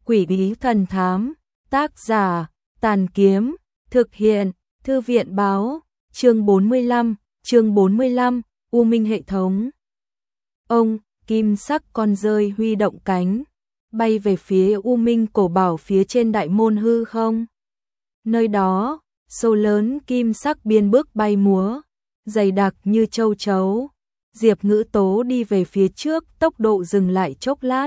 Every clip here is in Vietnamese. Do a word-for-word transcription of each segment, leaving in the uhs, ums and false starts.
Quỷ bí thần thám, tác giả, Tàn Kiếm, thực hiện, Thư viện báo, chương bốn mươi lăm, chương bốn mươi lăm, U Minh hệ thống. Ông, kim sắc con rơi huy động cánh, bay về phía U Minh cổ bảo phía trên đại môn hư không. Nơi đó, số lớn kim sắc biên bước bay múa, dày đặc như châu chấu. Diệp Ngữ Tố đi về phía trước, tốc độ dừng lại chốc lát.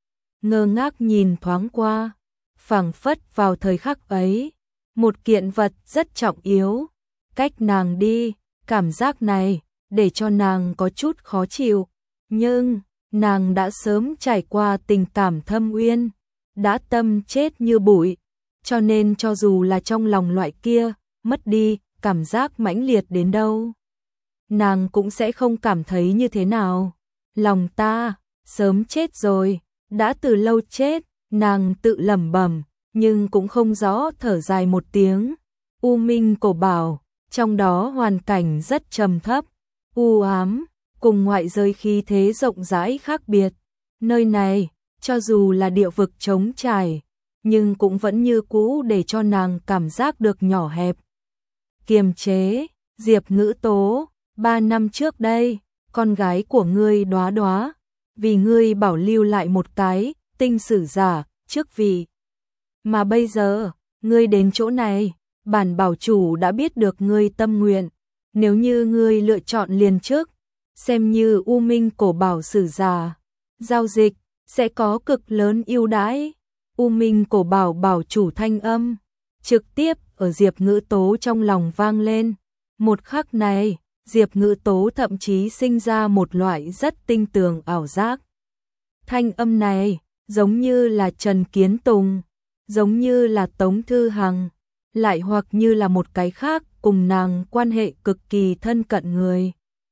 Ngơ ngác nhìn thoáng qua, phảng phất vào thời khắc ấy, một kiện vật rất trọng yếu, cách nàng đi, cảm giác này, để cho nàng có chút khó chịu. Nhưng, nàng đã sớm trải qua tình cảm thâm uyên, đã tâm chết như bụi, cho nên cho dù là trong lòng loại kia, mất đi, cảm giác mãnh liệt đến đâu, nàng cũng sẽ không cảm thấy như thế nào. Lòng ta, sớm chết rồi, đã từ lâu chết, nàng tự lẩm bẩm, nhưng cũng không rõ thở dài một tiếng. U Minh cổ bảo, trong đó hoàn cảnh rất trầm thấp, u ám, cùng ngoại giới khí thế rộng rãi khác biệt. Nơi này, cho dù là địa vực trống trải, nhưng cũng vẫn như cũ để cho nàng cảm giác được nhỏ hẹp. Kiềm chế, Diệp Ngữ Tố, ba năm trước đây, con gái của ngươi Đóa Đóa, vì ngươi bảo lưu lại một cái tinh sử giả, chức vị. Mà bây giờ, ngươi đến chỗ này, bản bảo chủ đã biết được ngươi tâm nguyện, nếu như ngươi lựa chọn liền chức, xem như U Minh cổ bảo sử giả, giao dịch sẽ có cực lớn ưu đãi. U Minh cổ bảo bảo chủ thanh âm trực tiếp ở Diệp Ngữ Tố trong lòng vang lên. Một khắc này, Diệp Ngữ Tố thậm chí sinh ra một loại rất tinh tường ảo giác. Thanh âm này, giống như là Trần Kiến Tùng, giống như là Tống Thư Hằng, lại hoặc như là một cái khác cùng nàng quan hệ cực kỳ thân cận người.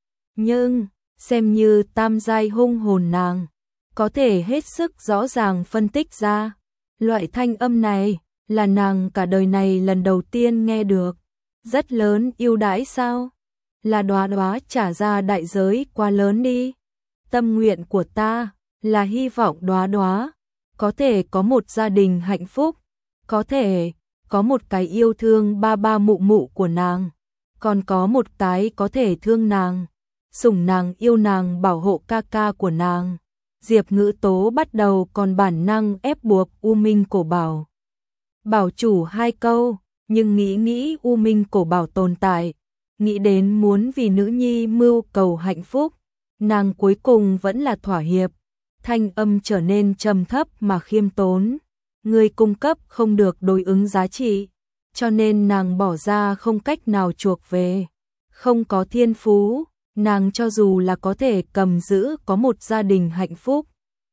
Nhưng, xem như tam giai hung hồn nàng, có thể hết sức rõ ràng phân tích ra, loại thanh âm này là nàng cả đời này lần đầu tiên nghe được. Rất lớn ưu đãi sao? Là Đóa Đóa trả ra đại giới quá lớn đi. Tâm nguyện của ta là hy vọng Đóa Đóa có thể có một gia đình hạnh phúc, có thể có một cái yêu thương ba ba mụ mụ của nàng, còn có một cái có thể thương nàng, sủng nàng, yêu nàng, bảo hộ ca ca của nàng. Diệp Ngữ Tố bắt đầu còn bản năng ép buộc U Minh cổ bảo bảo chủ hai câu, nhưng nghĩ nghĩ U Minh cổ bảo tồn tại, nghĩ đến muốn vì nữ nhi mưu cầu hạnh phúc, nàng cuối cùng vẫn là thỏa hiệp. Thanh âm trở nên trầm thấp mà khiêm tốn. Người cung cấp không được đối ứng giá trị, cho nên nàng bỏ ra không cách nào chuộc về. Không có thiên phú, nàng cho dù là có thể cầm giữ có một gia đình hạnh phúc,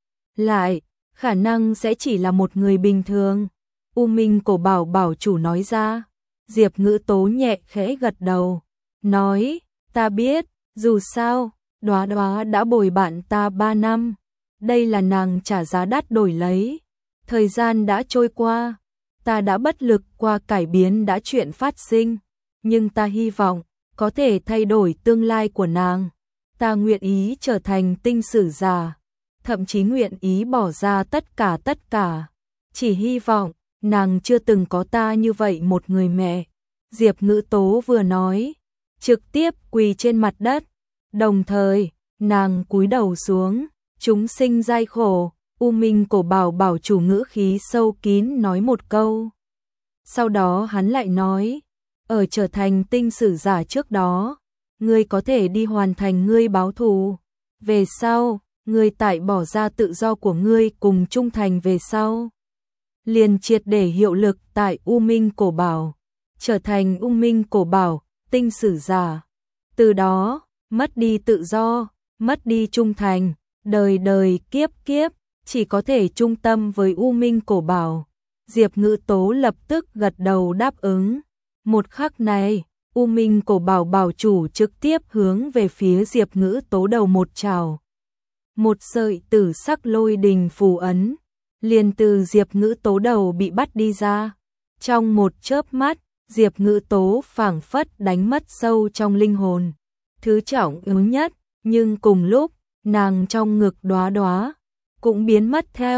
lại, khả năng sẽ chỉ là một người bình thường. U Minh cổ bảo bảo chủ nói ra. Diệp Ngữ Tố nhẹ khẽ gật đầu, nói, ta biết, dù sao, Đóa Đóa đã bồi bạn ta ba năm, đây là nàng trả giá đắt đổi lấy. Thời gian đã trôi qua, ta đã bất lực qua cải biến đã chuyện phát sinh, nhưng ta hy vọng có thể thay đổi tương lai của nàng. Ta nguyện ý trở thành tinh sử giả, thậm chí nguyện ý bỏ ra tất cả tất cả. Chỉ hy vọng nàng chưa từng có ta như vậy một người mẹ. Diệp Ngữ Tố vừa nói, trực tiếp quỳ trên mặt đất, đồng thời, nàng cúi đầu xuống, chúng sinh gian khổ. U Minh cổ bảo bảo chủ ngữ khí sâu kín nói một câu. Sau đó hắn lại nói, ở trở thành tinh sử giả trước đó, ngươi có thể đi hoàn thành ngươi báo thù. Về sau, ngươi tại bỏ ra tự do của ngươi cùng trung thành về sau, liền triệt để hiệu lực tại U Minh cổ bảo, trở thành U Minh cổ bảo, tinh sử giả. Từ đó, mất đi tự do, mất đi trung thành, đời đời kiếp kiếp, chỉ có thể trung tâm với U Minh cổ bảo. Diệp Ngữ Tố lập tức gật đầu đáp ứng. Một khắc này, U Minh cổ bảo bảo chủ trực tiếp hướng về phía Diệp Ngữ Tố đầu một trào. Một sợi tử sắc lôi đình phù ấn, liền từ Diệp Ngữ Tố đầu bị bắt đi ra. Trong một chớp mắt, Diệp Ngữ Tố phảng phất đánh mất sâu trong linh hồn. Thứ trọng yếu nhất, nhưng cùng lúc, nàng trong ngực Đóa Đóa cũng biến mất theo,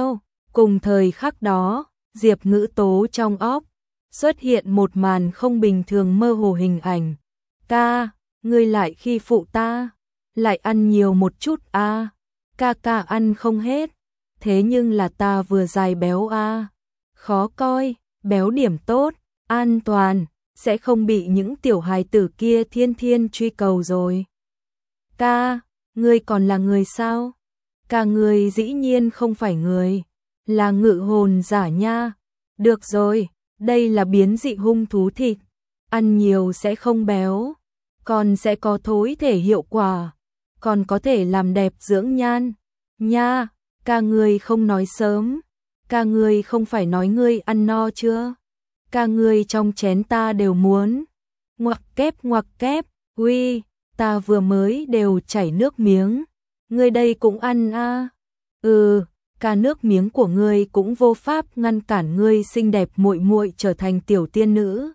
Cùng thời khắc đó, Diệp Ngữ Tố trong óc xuất hiện một màn không bình thường mơ hồ hình ảnh. Ca, ngươi lại khi phụ ta, lại ăn nhiều một chút a. À. Ca ca ăn không hết, thế nhưng là ta vừa dài béo a. À. Khó coi, béo điểm tốt, an toàn, sẽ không bị những tiểu hài tử kia thiên thiên truy cầu rồi. Ca, ngươi còn là người sao? Ca ngươi dĩ nhiên không phải người, là ngự hồn giả nha. Được rồi, đây là biến dị hung thú thịt, ăn nhiều sẽ không béo, còn sẽ có thối thể hiệu quả, còn có thể làm đẹp dưỡng nhan. Nha, ca ngươi không nói sớm, ca ngươi không phải nói ngươi ăn no chưa? Ca ngươi trong chén ta đều muốn. Ngoặc kép ngoặc kép, uy, ta vừa mới đều chảy nước miếng, ngươi đây cũng ăn a. À. Ừ, ca nước miếng của ngươi cũng vô pháp ngăn cản ngươi xinh đẹp muội muội trở thành tiểu tiên nữ.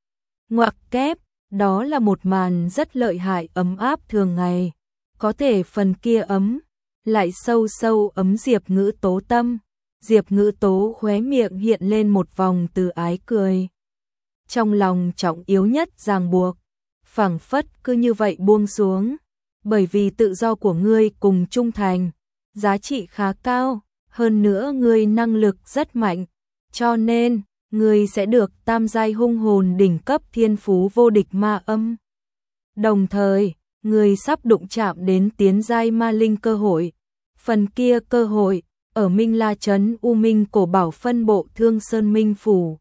Ngoặc kép, đó là một màn rất lợi hại ấm áp thường ngày, có thể phần kia ấm, lại sâu sâu ấm Diệp Ngữ Tố tâm. Diệp Ngữ Tố khóe miệng hiện lên một vòng từ ái cười. Trong lòng trọng yếu nhất ràng buộc, phảng phất cứ như vậy buông xuống, bởi vì tự do của ngươi cùng trung thành, giá trị khá cao, hơn nữa ngươi năng lực rất mạnh, cho nên ngươi sẽ được tam giai hung hồn đỉnh cấp thiên phú vô địch ma âm. Đồng thời, ngươi sắp đụng chạm đến tiến giai ma linh cơ hội, phần kia cơ hội ở Minh La Trấn U Minh Cổ Bảo phân bộ Thương Sơn Minh Phủ.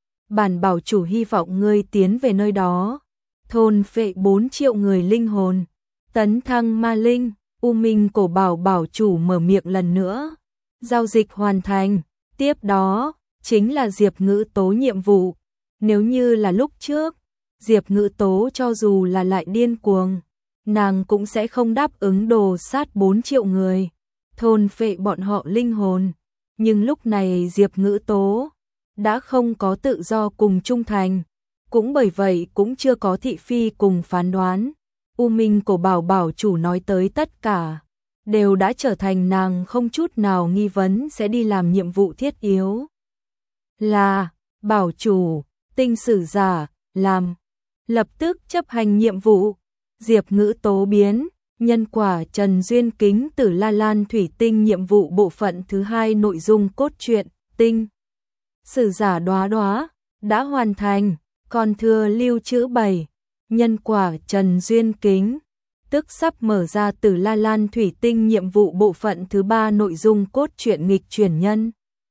Bản bảo chủ hy vọng ngươi tiến về nơi đó, thôn phệ bốn triệu người linh hồn, tấn thăng ma linh. U Minh Cổ Bảo bảo chủ mở miệng lần nữa. Giao dịch hoàn thành, tiếp đó chính là Diệp Ngữ Tố nhiệm vụ. Nếu như là lúc trước, Diệp Ngữ Tố cho dù là lại điên cuồng, nàng cũng sẽ không đáp ứng đồ sát bốn triệu người, thôn phệ bọn họ linh hồn. Nhưng lúc này Diệp Ngữ Tố đã không có tự do cùng trung thành, cũng bởi vậy cũng chưa có thị phi cùng phán đoán. U Minh Cổ Bảo bảo chủ nói tới tất cả, đều đã trở thành nàng không chút nào nghi vấn sẽ đi làm nhiệm vụ thiết yếu. Là, bảo chủ, tinh sử giả, làm. Lập tức chấp hành nhiệm vụ, Diệp Ngữ Tố biến, nhân quả Trần Duyên Kính Tử La Lan Thủy Tinh nhiệm vụ bộ phận thứ hai nội dung cốt truyện, tinh. Sử giả Đóa Đóa, đã hoàn thành, còn thừa lưu trữ bảy. Nhân quả Trần Duyên Kính, tức sắp mở ra Tử La Lan Thủy Tinh nhiệm vụ bộ phận thứ ba nội dung cốt truyện nghịch chuyển nhân.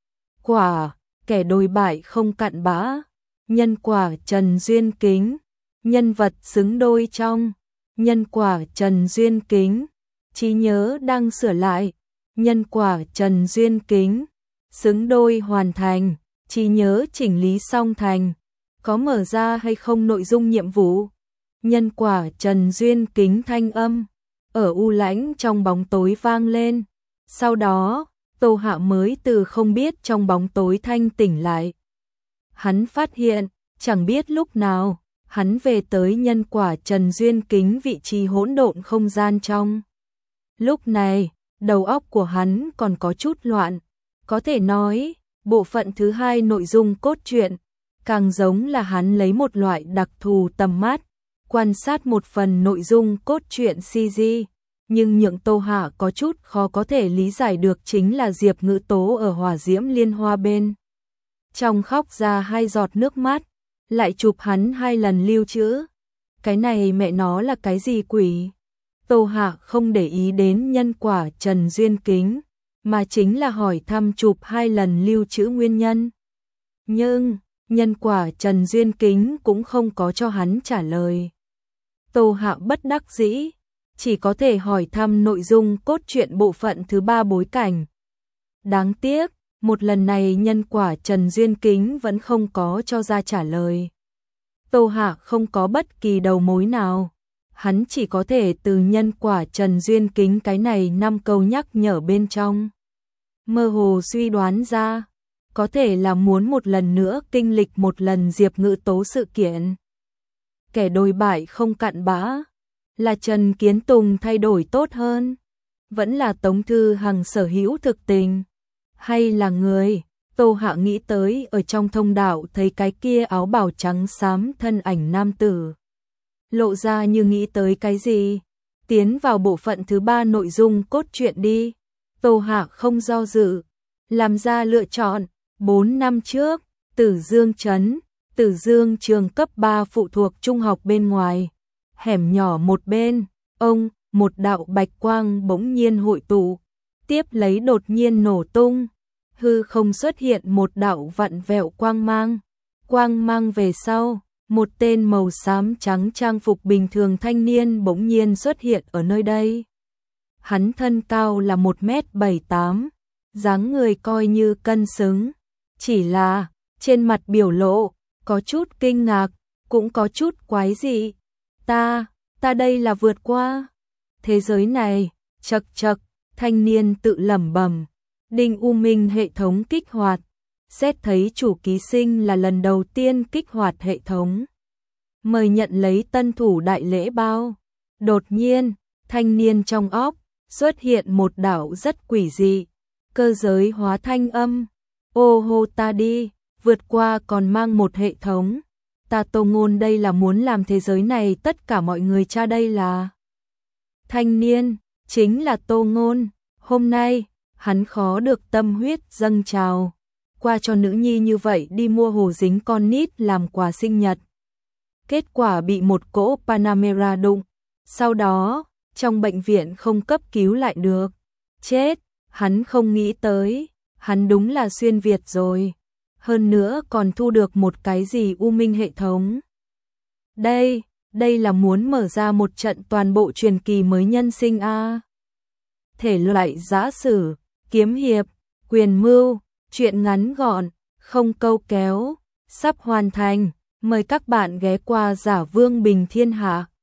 Quả, kẻ đồi bại không cặn bã. Nhân quả Trần Duyên Kính, nhân vật xứng đôi trong. Nhân quả Trần Duyên Kính, trí nhớ đang sửa lại. Nhân quả Trần Duyên Kính, xứng đôi hoàn thành, trí nhớ chỉnh lý xong thành. Có mở ra hay không nội dung nhiệm vụ? Nhân quả Trần Duyên Kính thanh âm ở u lãnh trong bóng tối vang lên. Sau đó, Tô Hạ mới từ không biết trong bóng tối thanh tỉnh lại. Hắn phát hiện, chẳng biết lúc nào, hắn về tới nhân quả Trần Duyên Kính vị trí hỗn độn không gian trong. Lúc này, đầu óc của hắn còn có chút loạn, có thể nói, bộ phận thứ hai nội dung cốt truyện càng giống là hắn lấy một loại đặc thù tầm mắt quan sát một phần nội dung cốt truyện xê giê, nhưng nhượng Tô Hạ có chút khó có thể lý giải được chính là Diệp Ngữ Tố ở hỏa diễm liên hoa bên trong khóc ra hai giọt nước mắt, lại chụp hắn hai lần lưu trữ. Cái này mẹ nó là cái gì quỷ? Tô Hạ không để ý đến nhân quả Trần Duyên Kính, mà chính là hỏi thăm chụp hai lần lưu trữ nguyên nhân. Nhưng, nhân quả Trần Duyên Kính cũng không có cho hắn trả lời. Tô Hạ bất đắc dĩ, chỉ có thể hỏi thăm nội dung cốt truyện bộ phận thứ ba bối cảnh. Đáng tiếc, một lần này nhân quả Trần Duyên Kính vẫn không có cho ra trả lời. Tô Hạ không có bất kỳ đầu mối nào, hắn chỉ có thể từ nhân quả Trần Duyên Kính cái này năm câu nhắc nhở bên trong mơ hồ suy đoán ra, có thể là muốn một lần nữa kinh lịch một lần Diệp Ngữ Tố sự kiện. Kẻ đồi bại không cặn bã, là Trần Kiến Tùng thay đổi tốt hơn, vẫn là Tống Thư Hằng sở hữu thực tình. Hay là người? Tô Hạ nghĩ tới ở trong thông đạo thấy cái kia áo bào trắng xám thân ảnh nam tử. Lộ ra như nghĩ tới cái gì? Tiến vào bộ phận thứ ba nội dung cốt truyện đi. Tô Hạ không do dự, làm ra lựa chọn. Bốn năm trước, Tử Dương Trấn, Tử Dương trường cấp ba phụ thuộc trung học bên ngoài. Hẻm nhỏ một bên, ông, một đạo bạch quang bỗng nhiên hội tụ, tiếp lấy đột nhiên nổ tung. Hư không xuất hiện một đạo vặn vẹo quang mang. Quang mang về sau, một tên màu xám trắng trang phục bình thường thanh niên bỗng nhiên xuất hiện ở nơi đây. Hắn thân cao là một mét bảy tám, dáng người coi như cân xứng. Chỉ là, trên mặt biểu lộ, có chút kinh ngạc, cũng có chút quái dị. Ta, ta đây là vượt qua thế giới này, chật chật, thanh niên tự lẩm bẩm. Đinh U Minh hệ thống kích hoạt. Xét thấy chủ ký sinh là lần đầu tiên kích hoạt hệ thống. Mời nhận lấy tân thủ đại lễ bao. Đột nhiên, thanh niên trong óc xuất hiện một đảo rất quỷ dị. Cơ giới hóa thanh âm. Ô hô ta đi, vượt qua còn mang một hệ thống. Ta Tô Ngôn đây là muốn làm thế giới này tất cả mọi người cha đây là. Thanh niên, chính là Tô Ngôn. Hôm nay, hắn khó được tâm huyết dâng trào. Qua cho nữ nhi như vậy đi mua hồ dính con nít làm quà sinh nhật. Kết quả bị một cỗ Panamera đụng. Sau đó, trong bệnh viện không cấp cứu lại được. Chết, hắn không nghĩ tới. Hắn đúng là xuyên Việt rồi. Hơn nữa còn thu được một cái gì U Minh hệ thống. Đây, đây là muốn mở ra một trận toàn bộ truyền kỳ mới nhân sinh a. À. Thể loại giã sử, kiếm hiệp, quyền mưu, truyện ngắn gọn, không câu kéo, sắp hoàn thành. Mời các bạn ghé qua Giả Vương Bình Thiên Hạ.